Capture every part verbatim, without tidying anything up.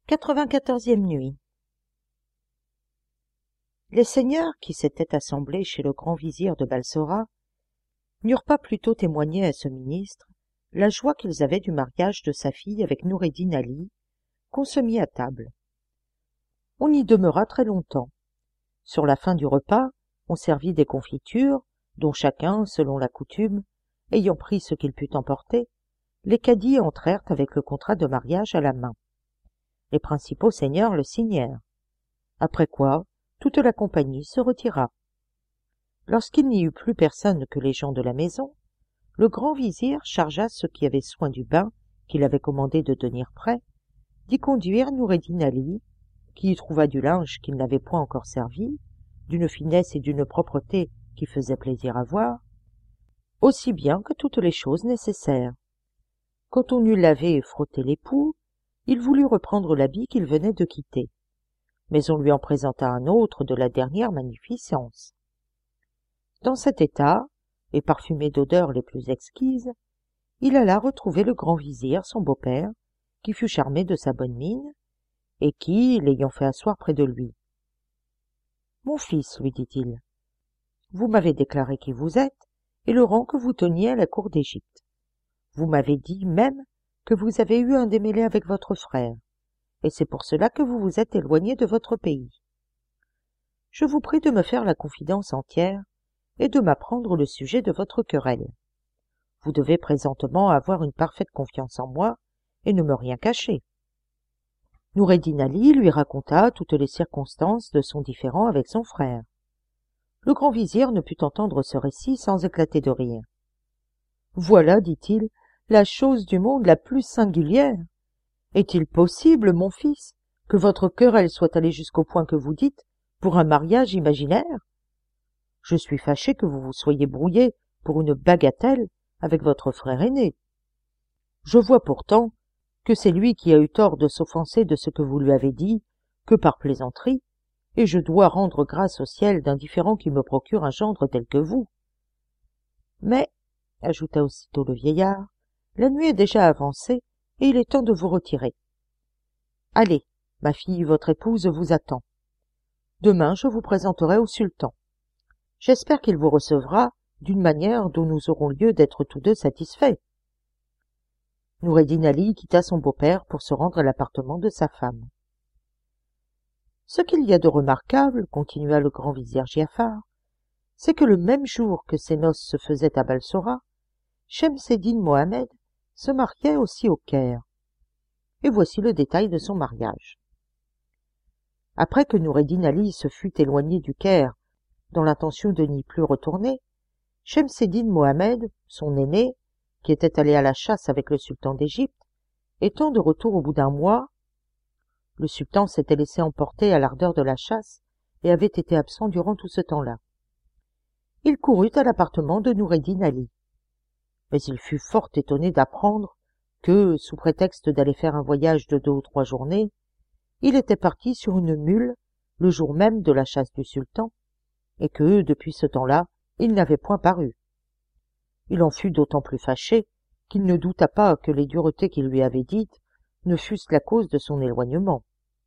quatre-vingt-quatorzième nuit. Les seigneurs qui s'étaient assemblés chez le grand vizir de Balsora n'eurent pas plutôt témoigné à ce ministre la joie qu'ils avaient du mariage de sa fille avec Noureddin Ali, qu'on se mit à table. On y demeura très longtemps. Sur la fin du repas, on servit des confitures, dont chacun, selon la coutume, ayant pris ce qu'il put emporter, les cadis entrèrent avec le contrat de mariage à la main. Les principaux seigneurs le signèrent. Après quoi, toute la compagnie se retira. Lorsqu'il n'y eut plus personne que les gens de la maison, le grand vizir chargea ceux qui avaient soin du bain qu'il avait commandé de tenir prêt, d'y conduire Noureddin Ali, qui y trouva du linge qu'il n'avait point encore servi, d'une finesse et d'une propreté qui faisaient plaisir à voir, aussi bien que toutes les choses nécessaires. Quand on eut lavé et frotté l'époux, il voulut reprendre l'habit qu'il venait de quitter, mais on lui en présenta un autre de la dernière magnificence. Dans cet état, et parfumé d'odeurs les plus exquises, il alla retrouver le grand vizir, son beau-père, qui fut charmé de sa bonne mine, et qui, l'ayant fait asseoir près de lui. « Mon fils, lui dit-il, vous m'avez déclaré qui vous êtes et le rang que vous teniez à la cour d'Égypte. Vous m'avez dit même que vous avez eu un démêlé avec votre frère, et c'est pour cela que vous vous êtes éloigné de votre pays. Je vous prie de me faire la confidence entière et de m'apprendre le sujet de votre querelle. Vous devez présentement avoir une parfaite confiance en moi et ne me rien cacher. » Noureddin Ali lui raconta toutes les circonstances de son différend avec son frère. Le grand vizir ne put entendre ce récit sans éclater de rire. « Voilà, dit-il, la chose du monde la plus singulière. Est-il possible, mon fils, que votre querelle soit allée jusqu'au point que vous dites, pour un mariage imaginaire? Je suis fâché que vous vous soyez brouillé pour une bagatelle avec votre frère aîné. Je vois pourtant que c'est lui qui a eu tort de s'offenser de ce que vous lui avez dit, que par plaisanterie, et je dois rendre grâce au ciel d'un différend qui me procure un gendre tel que vous. Mais, ajouta aussitôt le vieillard, la nuit est déjà avancée, et il est temps de vous retirer. Allez, ma fille, votre épouse vous attend. Demain, je vous présenterai au sultan. J'espère qu'il vous recevra d'une manière dont nous aurons lieu d'être tous deux satisfaits. Noureddin Ali quitta son beau-père pour se rendre à l'appartement de sa femme. Ce qu'il y a de remarquable, continua le grand vizir Giafar, c'est que le même jour que ces noces se faisaient à Balsora, Shemseddin Mohammed se mariait aussi au Caire. Et voici le détail de son mariage. Après que Noureddin Ali se fut éloigné du Caire dans l'intention de n'y plus retourner, Shemseddin Mohammed, son aîné, qui était allé à la chasse avec le sultan d'Égypte, étant de retour au bout d'un mois, le sultan s'était laissé emporter à l'ardeur de la chasse et avait été absent durant tout ce temps-là. Il courut à l'appartement de Noureddin Ali. Mais il fut fort étonné d'apprendre que, sous prétexte d'aller faire un voyage de deux ou trois journées, il était parti sur une mule le jour même de la chasse du sultan, et que, depuis ce temps-là, il n'avait point paru. Il en fut d'autant plus fâché qu'il ne douta pas que les duretés qu'il lui avait dites ne fussent la cause de son éloignement.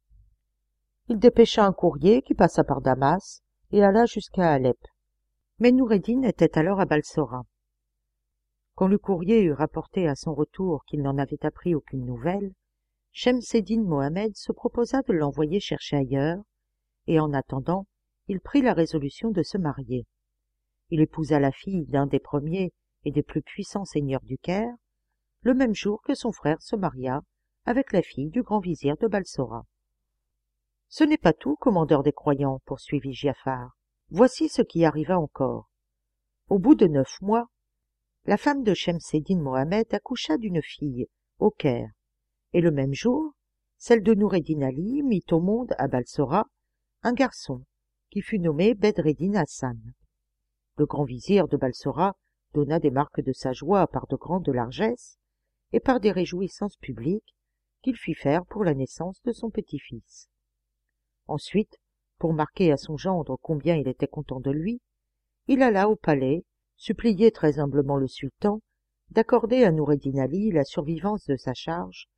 Il dépêcha un courrier qui passa par Damas et alla jusqu'à Alep. Mais Noureddin était alors à Balsora. Quand le courrier eut rapporté à son retour qu'il n'en avait appris aucune nouvelle, Shemseddin Mohammed se proposa de l'envoyer chercher ailleurs, et en attendant, il prit la résolution de se marier. Il épousa la fille d'un des premiers et des plus puissants seigneurs du Caire, le même jour que son frère se maria avec la fille du grand vizir de Balsora. « Ce n'est pas tout, commandeur des croyants, poursuivit Giafar. Voici ce qui arriva encore. Au bout de neuf mois, la femme de Shemseddin Mohammed accoucha d'une fille au Caire, et le même jour, celle de Noureddin Ali mit au monde à Balsora un garçon qui fut nommé Bedreddin Hassan. Le grand vizir de Balsora donna des marques de sa joie par de grandes largesses et par des réjouissances publiques qu'il fit faire pour la naissance de son petit-fils. Ensuite, pour marquer à son gendre combien il était content de lui, il alla au palais supplier très humblement le sultan d'accorder à Noureddin Ali la survivance de sa charge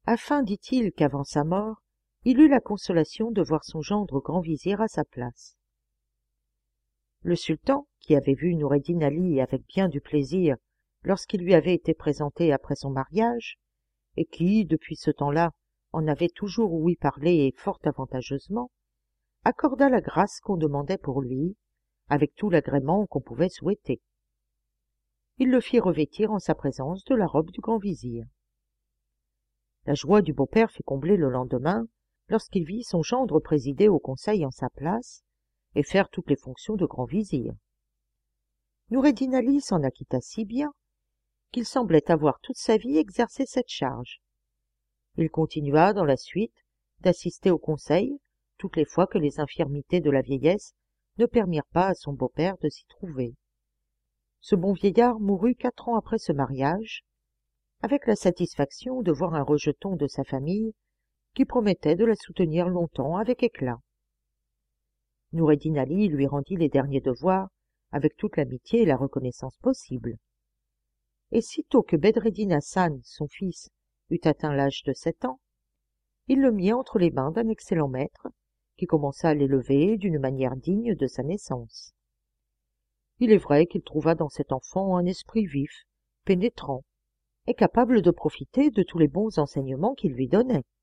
afin, dit-il, qu'avant sa mort, il eût la consolation de voir son gendre grand vizir à sa place. Le sultan, qui avait vu Noureddin Ali avec bien du plaisir lorsqu'il lui avait été présenté après son mariage, et qui, depuis ce temps-là, en avait toujours ouï parler et fort avantageusement, accorda la grâce qu'on demandait pour lui, avec tout l'agrément qu'on pouvait souhaiter. Il le fit revêtir en sa présence de la robe du grand vizir. La joie du beau-père fut comblée le lendemain, lorsqu'il vit son gendre présider au conseil en sa place et faire toutes les fonctions de grand vizir. Noureddin Ali s'en acquitta si bien qu'il semblait avoir toute sa vie exercé cette charge. Il continua dans la suite d'assister au conseil toutes les fois que les infirmités de la vieillesse ne permirent pas à son beau-père de s'y trouver. Ce bon vieillard mourut quatre ans après ce mariage, avec la satisfaction de voir un rejeton de sa famille qui promettait de la soutenir longtemps avec éclat. Noureddin Ali lui rendit les derniers devoirs avec toute l'amitié et la reconnaissance possible. Et sitôt que Bedreddin Hassan, son fils, eut atteint l'âge de sept ans, il le mit entre les mains d'un excellent maître qui commença à l'élever d'une manière digne de sa naissance. Il est vrai qu'il trouva dans cet enfant un esprit vif, pénétrant, et capable de profiter de tous les bons enseignements qu'il lui donnait.